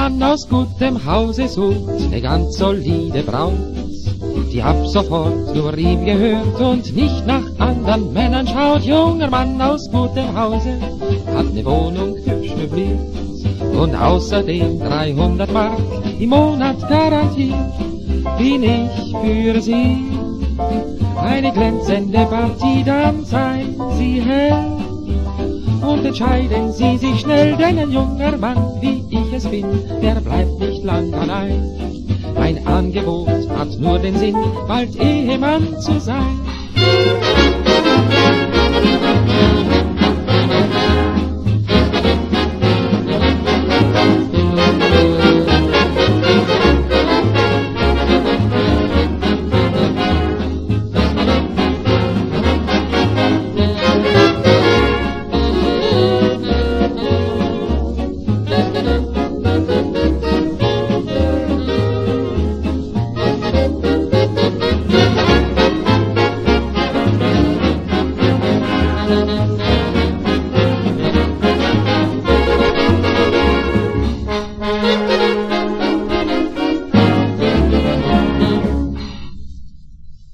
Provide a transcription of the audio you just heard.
Mann aus gutem Hause sucht ne ganz solide Braut, die ab sofort nur ihm gehört und nicht nach anderen Männern schaut. Junger Mann aus gutem Hause hat ne Wohnung hübsch möbliert und außerdem 300 Mark im Monat garantiert. Bin ich für Sie eine glänzende Partie, dann seien Sie hell und entscheiden Sie sich schnell, denn ein junger Mann, wie ich es bin, der bleibt nicht lang allein. Mein Angebot hat nur den Sinn, bald Ehemann zu sein.